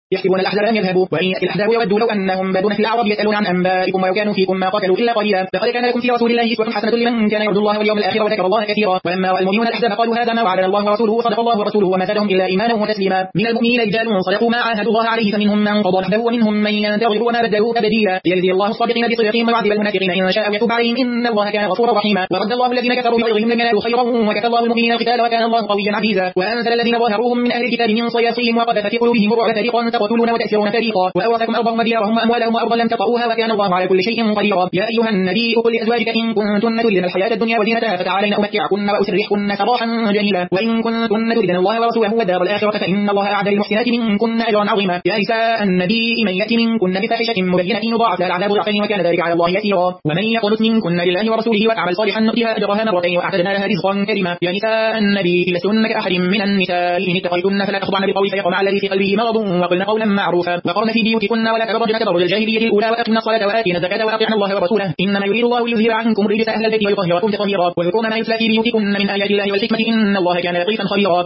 يحسبون الأحزاب أن يذهبوا وإن يأتي الأحزاب يودوا لو أنهم بادون في الأعراب يسألون عن أنبائكم ولو كانوا فيكم ما قاتلوا إلا قليلا لقد كان لكم في رسول الله أسوة حسنة لمن كان يرجو الله واليوم الآخر وذكر الله كثيرا ولما رأى المؤمنون الأحزاب قالوا هذا ما وعدنا الله ورسوله صدق الله ورسوله وما زادهم إلا إيمانا وتسليما من المؤمنين رجال صدقوا ما عاهدوا الله عليه فمنهم من قضى نحبه ومنهم من ينتظر وما بدلوا تبديلا ليجزي الله الصادقين بصدقهم ويعذب المنافقين إن شاء ويتوب عليهم إن الله كان غفورا رحيما ورد الله الذين كفروا بغيظهم لم ينالوا خيرا وكفى الله المؤمنين القتال وكان الله قويا عزيزا وأنزل الذين ظاهروهم من أهل الكتاب من صياصيهم وقذف في قلوبهم الرعب فريقا تقتلون وتأسرون فريقا وأورثكم أرضهم وديارهم وأموالهم وأرضا لم تطئوها وكان الله على كل شيء قديرا يا أيها النبي قل لأزواجك إن كنتن تردن الحياة الدنيا وزينتها فتعالين أمتعكن وأسرحكن سراحا جميلا وإن كنتن تردن الله ورسوله والدار الآخرة فإن الله أعد للمحسنات منكن أجرا عظيما يا نساء النبي من يأتي منكن بفاحشة مبينة يضاعف لها العذاب ضعفين وكان ذلك على الله يسيرا ومن يقنت منكن لله ورسوله وتعمل صالحا نؤتها أجرها مرتين وأعتدنا لها رزقا كريما يا نساء النبي لستن كأحد من النساء إن اتقيتن فلا تخضعن بقول فيطمع الذي في قلبه مرض وقلن قولا معروفا وقرن في بيوتكن ولا تبرجن تبرج الجاهلية الأولى وأقمنا الصلاة وآتينا الزكاة وأطعنا الله ورسوله إنما يريد الله ليذهب عنكم رجس أهل البيت ويطهركم تطهيرا واذكرن ما يتلى في بيوتكن من آيات الله والحكمة إن الله كان لطيفا خبيرا